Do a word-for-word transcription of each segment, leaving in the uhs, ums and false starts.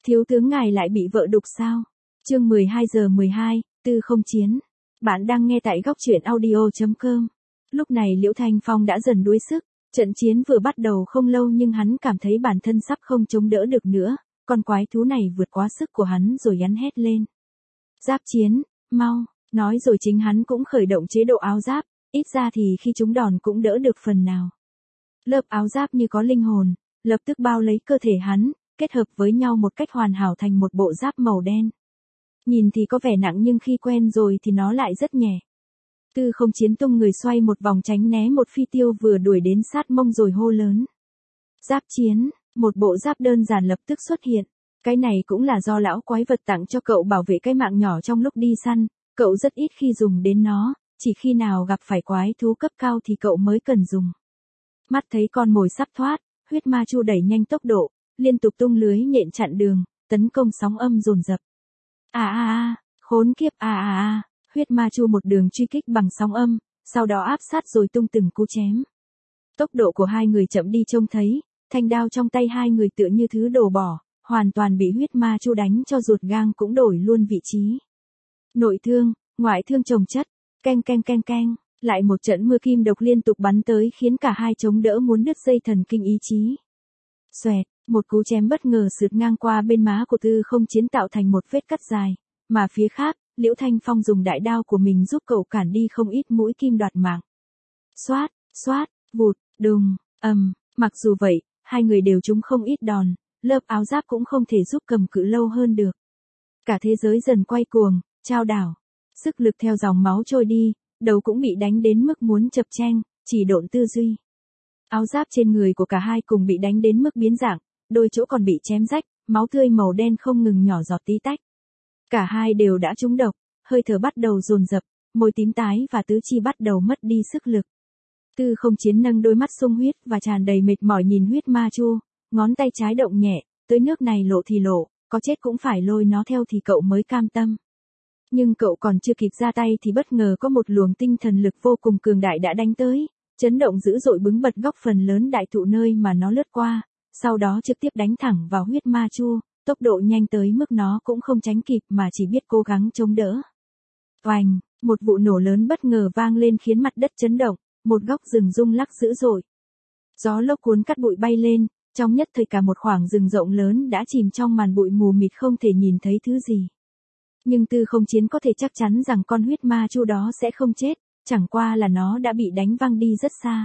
Thiếu tướng ngài lại bị vợ đục sao? Chương mười hai giờ mười hai, Tư Không Chiến. Bạn đang nghe tại góc truyện audio chấm com. Lúc này Liễu Thanh Phong đã dần đuối sức, trận chiến vừa bắt đầu không lâu nhưng hắn cảm thấy bản thân sắp không chống đỡ được nữa, con quái thú này vượt quá sức của hắn rồi hắn hét lên. Giáp chiến, mau, nói rồi chính hắn cũng khởi động chế độ áo giáp, ít ra thì khi chúng đòn cũng đỡ được phần nào. Lớp áo giáp như có linh hồn, lập tức bao lấy cơ thể hắn, kết hợp với nhau một cách hoàn hảo thành một bộ giáp màu đen. Nhìn thì có vẻ nặng nhưng khi quen rồi thì nó lại rất nhẹ. Tư Không Chiến tung người xoay một vòng tránh né một phi tiêu vừa đuổi đến sát mông rồi hô lớn. Giáp chiến, một bộ giáp đơn giản lập tức xuất hiện. Cái này cũng là do lão quái vật tặng cho cậu bảo vệ cái mạng nhỏ trong lúc đi săn, cậu rất ít khi dùng đến nó, chỉ khi nào gặp phải quái thú cấp cao thì cậu mới cần dùng. Mắt thấy con mồi sắp thoát, huyết ma chu đẩy nhanh tốc độ, liên tục tung lưới nhện chặn đường, tấn công sóng âm dồn dập. À à à, khốn kiếp à à à, huyết ma chu một đường truy kích bằng sóng âm, sau đó áp sát rồi tung từng cú chém. Tốc độ của hai người chậm đi trông thấy, thanh đao trong tay hai người tựa như thứ đồ bỏ, hoàn toàn bị huyết ma chu đánh cho ruột gang cũng đổi luôn vị trí. Nội thương, ngoại thương chồng chất, keng keng keng keng, lại một trận mưa kim độc liên tục bắn tới khiến cả hai chống đỡ muốn đứt dây thần kinh ý chí. Xoẹt, một cú chém bất ngờ sượt ngang qua bên má của Tư Không Chiến tạo thành một vết cắt dài, mà phía khác, Liễu Thanh Phong dùng đại đao của mình giúp cậu cản đi không ít mũi kim đoạt mạng. Xoát, xoát, vụt, đùng, ầm, mặc dù vậy, hai người đều trúng không ít đòn, lớp áo giáp cũng không thể giúp cầm cự lâu hơn được. Cả thế giới dần quay cuồng, trao đảo, sức lực theo dòng máu trôi đi, đầu cũng bị đánh đến mức muốn chập cheng, chỉ độn tư duy. Áo giáp trên người của cả hai cùng bị đánh đến mức biến dạng, đôi chỗ còn bị chém rách, máu tươi màu đen không ngừng nhỏ giọt tí tách. Cả hai đều đã trúng độc, hơi thở bắt đầu dồn dập, môi tím tái và tứ chi bắt đầu mất đi sức lực. Tư Không Chiến nâng đôi mắt sung huyết và tràn đầy mệt mỏi nhìn huyết ma chu, ngón tay trái động nhẹ, tới nước này lộ thì lộ, có chết cũng phải lôi nó theo thì cậu mới cam tâm. Nhưng cậu còn chưa kịp ra tay thì bất ngờ có một luồng tinh thần lực vô cùng cường đại đã đánh tới, chấn động dữ dội bứng bật góc phần lớn đại thụ nơi mà nó lướt qua, sau đó trực tiếp đánh thẳng vào huyết ma chu, tốc độ nhanh tới mức nó cũng không tránh kịp mà chỉ biết cố gắng chống đỡ. Oành, một vụ nổ lớn bất ngờ vang lên khiến mặt đất chấn động, một góc rừng rung lắc dữ dội. Gió lốc cuốn cát bụi bay lên, trong nhất thời cả một khoảng rừng rộng lớn đã chìm trong màn bụi mù mịt không thể nhìn thấy thứ gì. Nhưng Tư Không Chiến có thể chắc chắn rằng con huyết ma chu đó sẽ không chết, chẳng qua là nó đã bị đánh văng đi rất xa.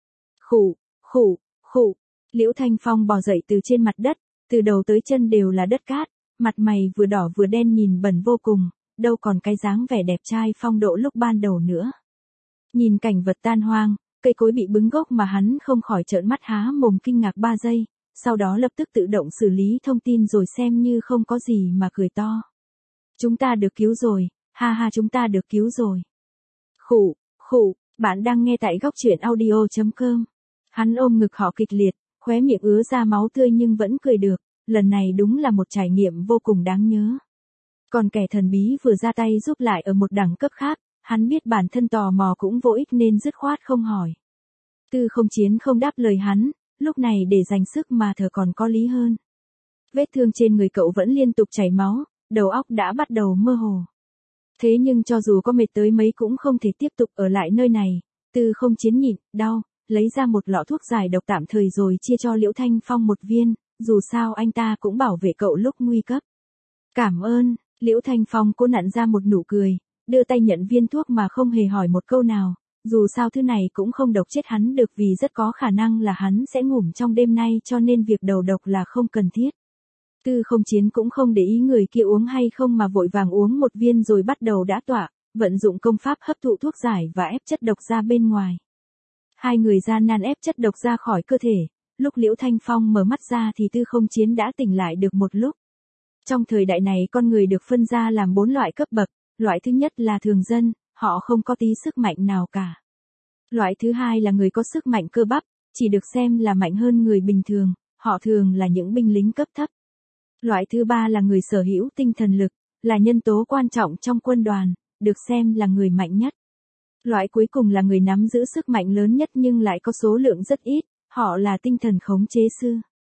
Khủ, khủ, khủ, Liễu Thanh Phong bò dậy từ trên mặt đất, từ đầu tới chân đều là đất cát, mặt mày vừa đỏ vừa đen nhìn bẩn vô cùng, đâu còn cái dáng vẻ đẹp trai phong độ lúc ban đầu nữa. Nhìn cảnh vật tan hoang, cây cối bị bứng gốc mà hắn không khỏi trợn mắt há mồm kinh ngạc ba giây, sau đó lập tức tự động xử lý thông tin rồi xem như không có gì mà cười to. Chúng ta được cứu rồi, ha ha chúng ta được cứu rồi. Khủ, khủ, bạn đang nghe tại góc truyện audio chấm com. Hắn ôm ngực họ kịch liệt, khóe miệng ứa ra máu tươi nhưng vẫn cười được, lần này đúng là một trải nghiệm vô cùng đáng nhớ. Còn kẻ thần bí vừa ra tay giúp lại ở một đẳng cấp khác, hắn biết bản thân tò mò cũng vô ích nên dứt khoát không hỏi. Tư Không Chiến không đáp lời hắn, lúc này để dành sức mà thở còn có lý hơn. Vết thương trên người cậu vẫn liên tục chảy máu, đầu óc đã bắt đầu mơ hồ. Thế nhưng cho dù có mệt tới mấy cũng không thể tiếp tục ở lại nơi này, Tư Không Chiến nhịn, đau, lấy ra một lọ thuốc giải độc tạm thời rồi chia cho Liễu Thanh Phong một viên, dù sao anh ta cũng bảo vệ cậu lúc nguy cấp. Cảm ơn, Liễu Thanh Phong cố nặn ra một nụ cười, đưa tay nhận viên thuốc mà không hề hỏi một câu nào, dù sao thứ này cũng không độc chết hắn được vì rất có khả năng là hắn sẽ ngủm trong đêm nay cho nên việc đầu độc là không cần thiết. Tư Không Chiến cũng không để ý người kia uống hay không mà vội vàng uống một viên rồi bắt đầu đã tọa, vận dụng công pháp hấp thụ thuốc giải và ép chất độc ra bên ngoài. Hai người gian nan ép chất độc ra khỏi cơ thể, lúc Liễu Thanh Phong mở mắt ra thì Tư Không Chiến đã tỉnh lại được một lúc. Trong thời đại này con người được phân ra làm bốn loại cấp bậc, loại thứ nhất là thường dân, họ không có tí sức mạnh nào cả. Loại thứ hai là người có sức mạnh cơ bắp, chỉ được xem là mạnh hơn người bình thường, họ thường là những binh lính cấp thấp. Loại thứ ba là người sở hữu tinh thần lực, là nhân tố quan trọng trong quân đoàn, được xem là người mạnh nhất. Loại cuối cùng là người nắm giữ sức mạnh lớn nhất nhưng lại có số lượng rất ít, họ là tinh thần khống chế sư.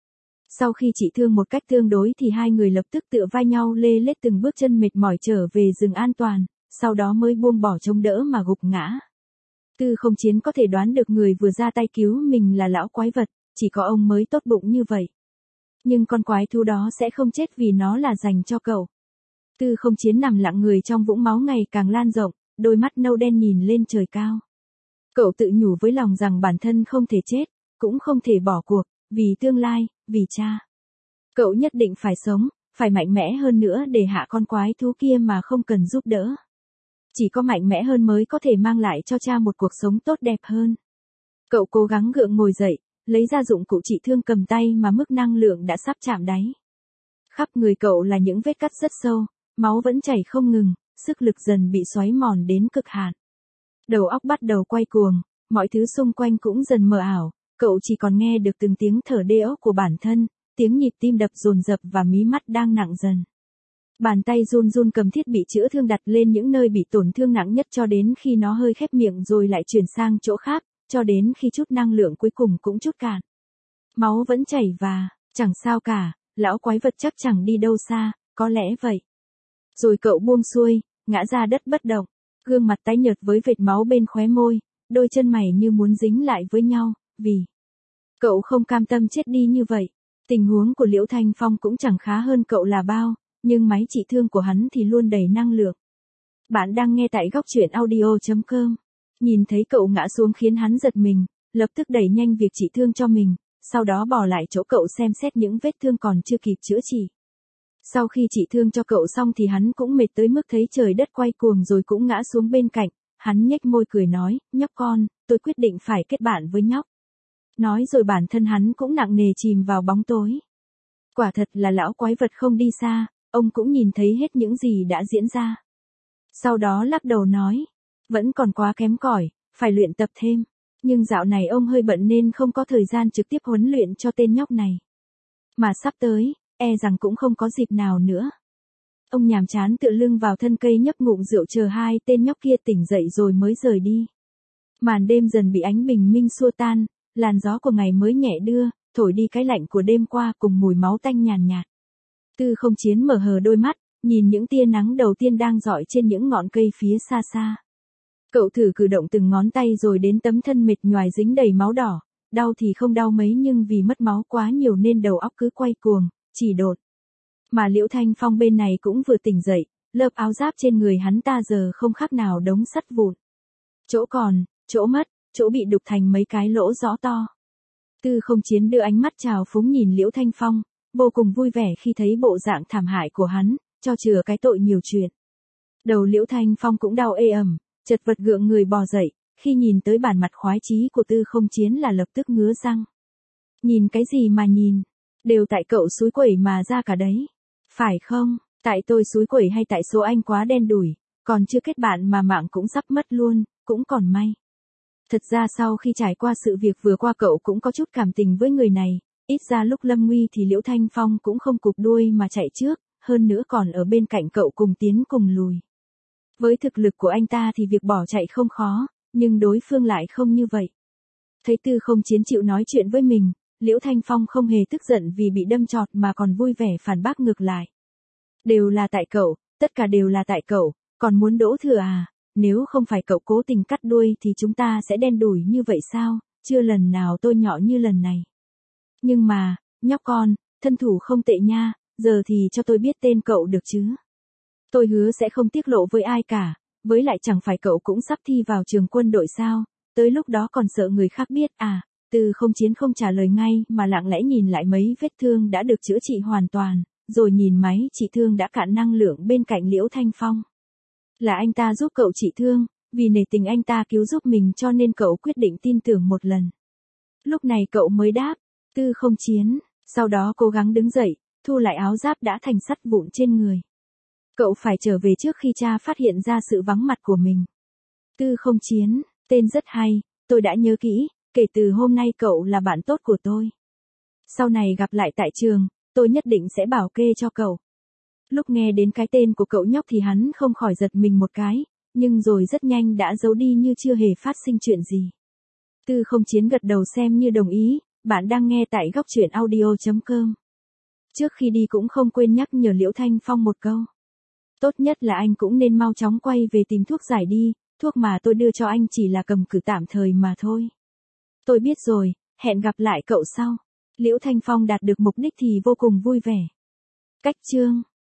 Sau khi trị thương một cách tương đối thì hai người lập tức tựa vai nhau lê lết từng bước chân mệt mỏi trở về rừng an toàn, sau đó mới buông bỏ chống đỡ mà gục ngã. Tư Không Chiến có thể đoán được người vừa ra tay cứu mình là lão quái vật, chỉ có ông mới tốt bụng như vậy. Nhưng con quái thú đó sẽ không chết vì nó là dành cho cậu. Tư Không Chiến nằm lặng người trong vũng máu ngày càng lan rộng, đôi mắt nâu đen nhìn lên trời cao. Cậu tự nhủ với lòng rằng bản thân không thể chết, cũng không thể bỏ cuộc, vì tương lai, vì cha. Cậu nhất định phải sống, phải mạnh mẽ hơn nữa để hạ con quái thú kia mà không cần giúp đỡ. Chỉ có mạnh mẽ hơn mới có thể mang lại cho cha một cuộc sống tốt đẹp hơn. Cậu cố gắng gượng ngồi dậy, lấy ra dụng cụ trị thương cầm tay mà mức năng lượng đã sắp chạm đáy. Khắp người cậu là những vết cắt rất sâu, máu vẫn chảy không ngừng, sức lực dần bị xói mòn đến cực hạn. Đầu óc bắt đầu quay cuồng, mọi thứ xung quanh cũng dần mờ ảo, cậu chỉ còn nghe được từng tiếng thở đê ốc của bản thân, tiếng nhịp tim đập dồn dập và mí mắt đang nặng dần. Bàn tay run run cầm thiết bị chữa thương đặt lên những nơi bị tổn thương nặng nhất cho đến khi nó hơi khép miệng rồi lại chuyển sang chỗ khác, cho đến khi chút năng lượng cuối cùng cũng trút cạn. Máu vẫn chảy và, chẳng sao cả, lão quái vật chắc chẳng đi đâu xa, có lẽ vậy. Rồi cậu buông xuôi, ngã ra đất bất động, gương mặt tái nhợt với vệt máu bên khóe môi, đôi chân mày như muốn dính lại với nhau, vì cậu không cam tâm chết đi như vậy. Tình huống của Liễu Thanh Phong cũng chẳng khá hơn cậu là bao, nhưng máy trị thương của hắn thì luôn đầy năng lượng. Bạn đang nghe tại góc truyện audio chấm com. Nhìn thấy cậu ngã xuống khiến hắn giật mình, lập tức đẩy nhanh việc trị thương cho mình, sau đó bỏ lại chỗ cậu xem xét những vết thương còn chưa kịp chữa trị. Sau khi trị thương cho cậu xong thì hắn cũng mệt tới mức thấy trời đất quay cuồng rồi cũng ngã xuống bên cạnh, hắn nhếch môi cười nói, nhóc con, tôi quyết định phải kết bạn với nhóc. Nói rồi bản thân hắn cũng nặng nề chìm vào bóng tối. Quả thật là lão quái vật không đi xa, ông cũng nhìn thấy hết những gì đã diễn ra. Sau đó lắc đầu nói, vẫn còn quá kém cỏi, phải luyện tập thêm. Nhưng dạo này ông hơi bận nên không có thời gian trực tiếp huấn luyện cho tên nhóc này. Mà sắp tới, e rằng cũng không có dịp nào nữa. Ông nhàm chán tựa lưng vào thân cây nhấp ngụm rượu chờ hai tên nhóc kia tỉnh dậy rồi mới rời đi. Màn đêm dần bị ánh bình minh xua tan, làn gió của ngày mới nhẹ đưa, thổi đi cái lạnh của đêm qua cùng mùi máu tanh nhàn nhạt. Tư Không Chiến mở hờ đôi mắt, nhìn những tia nắng đầu tiên đang rọi trên những ngọn cây phía xa xa. Cậu thử cử động từng ngón tay rồi đến tấm thân mệt nhoài dính đầy máu đỏ, đau thì không đau mấy nhưng vì mất máu quá nhiều nên đầu óc cứ quay cuồng, chỉ đột. Mà Liễu Thanh Phong bên này cũng vừa tỉnh dậy, lớp áo giáp trên người hắn ta giờ không khác nào đống sắt vụn. Chỗ còn, chỗ mất, chỗ bị đục thành mấy cái lỗ rõ to. Tư Không Chiến đưa ánh mắt trào phúng nhìn Liễu Thanh Phong, vô cùng vui vẻ khi thấy bộ dạng thảm hại của hắn, cho chừa cái tội nhiều chuyện. Đầu Liễu Thanh Phong cũng đau ê ẩm, chật vật gượng người bò dậy, khi nhìn tới bản mặt khoái chí của Tư Không Chiến là lập tức ngứa răng. Nhìn cái gì mà nhìn, đều tại cậu xúi quẩy mà ra cả đấy. Phải không, tại tôi xúi quẩy hay tại số anh quá đen đủi, còn chưa kết bạn mà mạng cũng sắp mất luôn, cũng còn may. Thật ra sau khi trải qua sự việc vừa qua cậu cũng có chút cảm tình với người này, ít ra lúc lâm nguy thì Liễu Thanh Phong cũng không cụp đuôi mà chạy trước, hơn nữa còn ở bên cạnh cậu cùng tiến cùng lùi. Với thực lực của anh ta thì việc bỏ chạy không khó, nhưng đối phương lại không như vậy. Thấy Tư Không Chiến chịu nói chuyện với mình, Liễu Thanh Phong không hề tức giận vì bị đâm chọt mà còn vui vẻ phản bác ngược lại. Đều là tại cậu, tất cả đều là tại cậu, còn muốn đỗ thừa à, nếu không phải cậu cố tình cắt đuôi thì chúng ta sẽ đen đủi như vậy sao, chưa lần nào tôi nhọ như lần này. Nhưng mà, nhóc con, thân thủ không tệ nha, giờ thì cho tôi biết tên cậu được chứ. Tôi hứa sẽ không tiết lộ với ai cả, với lại chẳng phải cậu cũng sắp thi vào trường quân đội sao, tới lúc đó còn sợ người khác biết à. Tư Không Chiến không trả lời ngay mà lặng lẽ nhìn lại mấy vết thương đã được chữa trị hoàn toàn, rồi nhìn máy trị thương đã cạn năng lượng bên cạnh Liễu Thanh Phong. Là anh ta giúp cậu trị thương, vì nể tình anh ta cứu giúp mình cho nên cậu quyết định tin tưởng một lần. Lúc này cậu mới đáp, Tư Không Chiến, sau đó cố gắng đứng dậy, thu lại áo giáp đã thành sắt vụn trên người. Cậu phải trở về trước khi cha phát hiện ra sự vắng mặt của mình. Tư Không Chiến, tên rất hay, tôi đã nhớ kỹ. Kể từ hôm nay cậu là bạn tốt của tôi. Sau này gặp lại tại trường, tôi nhất định sẽ bảo kê cho cậu. Lúc nghe đến cái tên của cậu nhóc thì hắn không khỏi giật mình một cái, nhưng rồi rất nhanh đã giấu đi như chưa hề phát sinh chuyện gì. Tư Không Chiến gật đầu xem như đồng ý, Bạn đang nghe tại góc chuyện audio chấm com. Trước khi đi cũng không quên nhắc nhở Liễu Thanh Phong một câu. Tốt nhất là anh cũng nên mau chóng quay về tìm thuốc giải đi, thuốc mà tôi đưa cho anh chỉ là cầm cự tạm thời mà thôi. Tôi biết rồi, hẹn gặp lại cậu sau. Liễu Thanh Phong đạt được mục đích thì vô cùng vui vẻ. Cách chương